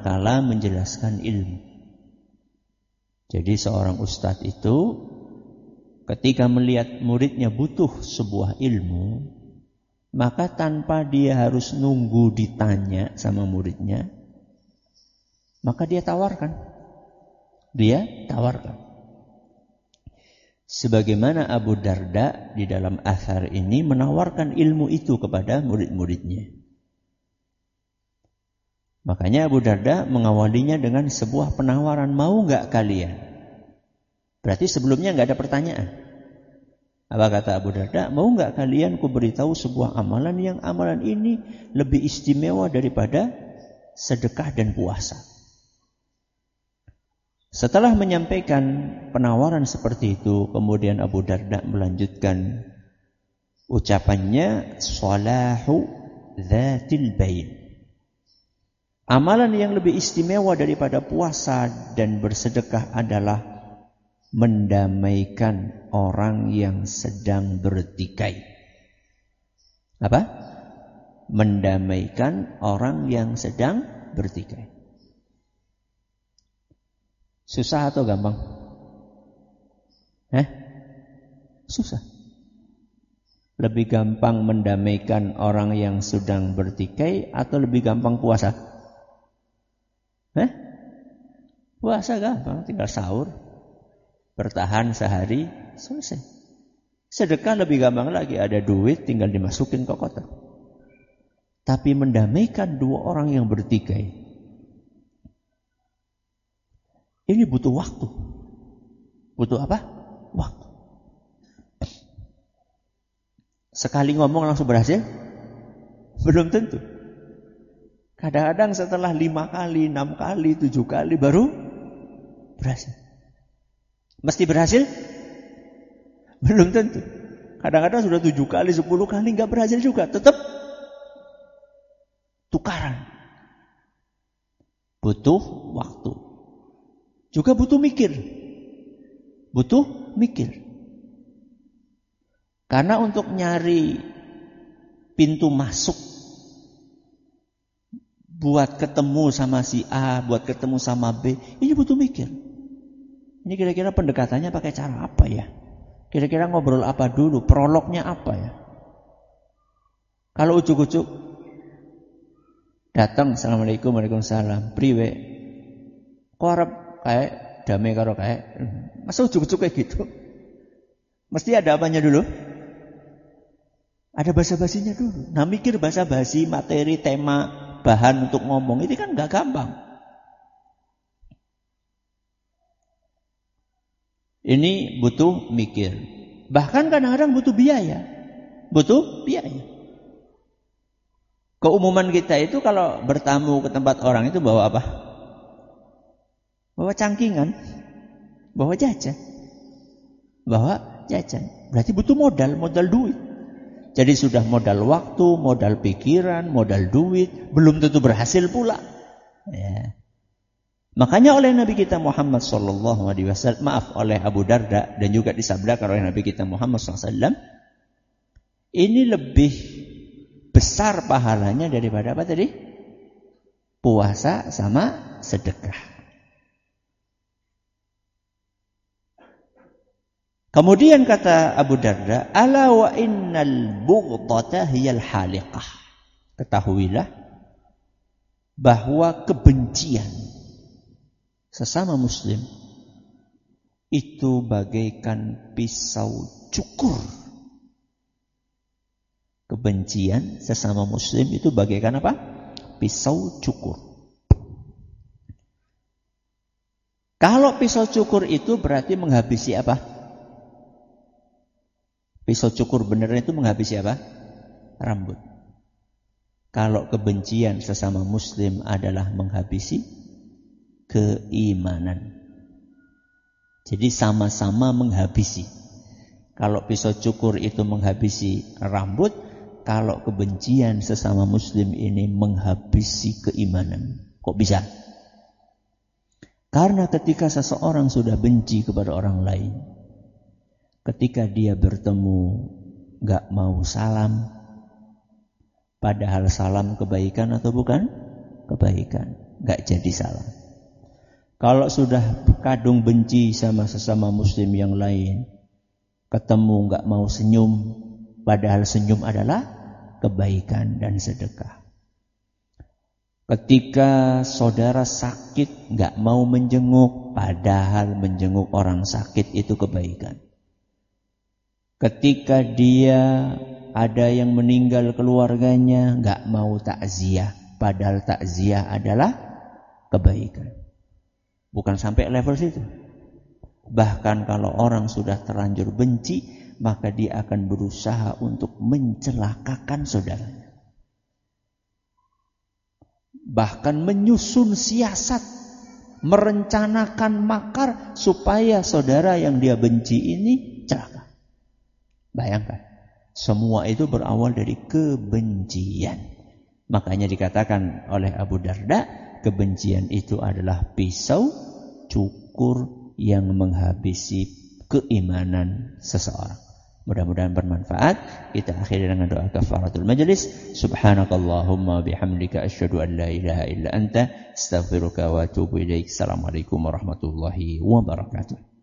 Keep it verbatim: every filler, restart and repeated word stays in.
manakala menjelaskan ilmu. Jadi seorang ustadz itu ketika melihat muridnya butuh sebuah ilmu, maka tanpa dia harus nunggu ditanya sama muridnya, maka dia tawarkan. Dia tawarkan. Sebagaimana Abu Darda di dalam athar ini menawarkan ilmu itu kepada murid-muridnya. Makanya Abu Darda mengawalinya dengan sebuah penawaran, mau nggak kalian? Berarti sebelumnya nggak ada pertanyaan. Apa kata Abu Darda? Mau nggak kalian ku beritahu sebuah amalan yang amalan ini lebih istimewa daripada sedekah dan puasa. Setelah menyampaikan penawaran seperti itu, kemudian Abu Darda melanjutkan ucapannya, salahu dzatil bain. Amalan yang lebih istimewa daripada puasa dan bersedekah adalah mendamaikan orang yang sedang bertikai. Apa? Mendamaikan orang yang sedang bertikai. Susah atau gampang? Hah? Susah. Lebih gampang mendamaikan orang yang sedang bertikai atau lebih gampang puasa? Hah? Puasa gampang, tinggal sahur, bertahan sehari, selesai. Sedekah lebih gampang lagi, ada duit tinggal dimasukin ke kotak. Tapi mendamaikan dua orang yang bertikai, ini butuh waktu. Butuh apa? Waktu. Sekali ngomong langsung berhasil? Belum tentu. Kadang-kadang setelah lima kali, enam kali, tujuh kali baru berhasil. Mesti berhasil? Belum tentu. Kadang-kadang sudah tujuh kali, sepuluh kali nggak berhasil juga. Tetap tukaran. Butuh waktu. Juga butuh mikir. Butuh mikir. Karena untuk nyari pintu masuk buat ketemu sama si A, buat ketemu sama B, ini butuh mikir. Ini kira-kira pendekatannya pakai cara apa ya? Kira-kira ngobrol apa dulu? Prolognya apa ya? Kalau ujuk-ujuk datang, assalamualaikum, waalaikumsalam, priwe, kok arep kayak damai karo kayak, masa ujuk-ujuk kayak gitu? Mesti ada apanya dulu? Ada basa-basinya dulu. Nah, mikir basa-basi, materi, tema, bahan untuk ngomong, ini kan gak gampang. Ini butuh mikir. Bahkan kadang-kadang butuh biaya. Butuh biaya. Keumuman kita itu kalau bertamu ke tempat orang itu bawa apa? Bawa cangkingan. Bawa jajan. Bawa jajan. Berarti butuh modal, modal duit. Jadi sudah modal waktu, modal pikiran, modal duit, belum tentu berhasil pula. Ya. Makanya oleh Nabi kita Muhammad sallallahu alaihi wasallam, maaf, oleh Abu Darda dan juga disabdakan oleh Nabi kita Muhammad sallallahu alaihi wasallam, ini lebih besar pahalanya daripada apa tadi? Puasa sama sedekah. Kemudian kata Abu Darda, ala wa innal bughdata hiyal haliqah. Ketahuilah bahwa kebencian sesama muslim itu bagaikan pisau cukur. Kebencian sesama muslim itu bagaikan apa? Pisau cukur. Kalau pisau cukur itu berarti menghabisi apa? Pisau cukur beneran itu menghabisi apa? Rambut. Kalau kebencian sesama muslim adalah menghabisi keimanan. Jadi sama-sama menghabisi. Kalau pisau cukur itu menghabisi rambut, kalau kebencian sesama muslim ini menghabisi keimanan. Kok bisa? Karena ketika seseorang sudah benci kepada orang lain, ketika dia bertemu gak mau salam, padahal salam kebaikan atau bukan? Kebaikan. nggak jadi salah. Kalau sudah kadung benci sama sesama muslim yang lain, ketemu nggak mau senyum, padahal senyum adalah kebaikan dan sedekah. Ketika saudara sakit nggak mau menjenguk, padahal menjenguk orang sakit itu kebaikan. Ketika dia ada yang meninggal keluarganya, nggak mau takziah, padahal takziah adalah kebaikan. Bukan sampai level situ. Bahkan kalau orang sudah terlanjur benci, maka dia akan berusaha untuk mencelakakan saudaranya. Bahkan menyusun siasat, merencanakan makar supaya saudara yang dia benci ini celaka. Bayangkan, semua itu berawal dari kebencian. Makanya dikatakan oleh Abu Darda, kebencian itu adalah pisau cukur yang menghabisi keimanan seseorang. Mudah-mudahan bermanfaat. Kita akhiri dengan doa kafaratul majlis. Subhanakallahumma bihamdika asyhadu an la ilaha illa anta astaghfiruka wa atubu ilaik. Assalamualaikum warahmatullahi wabarakatuh.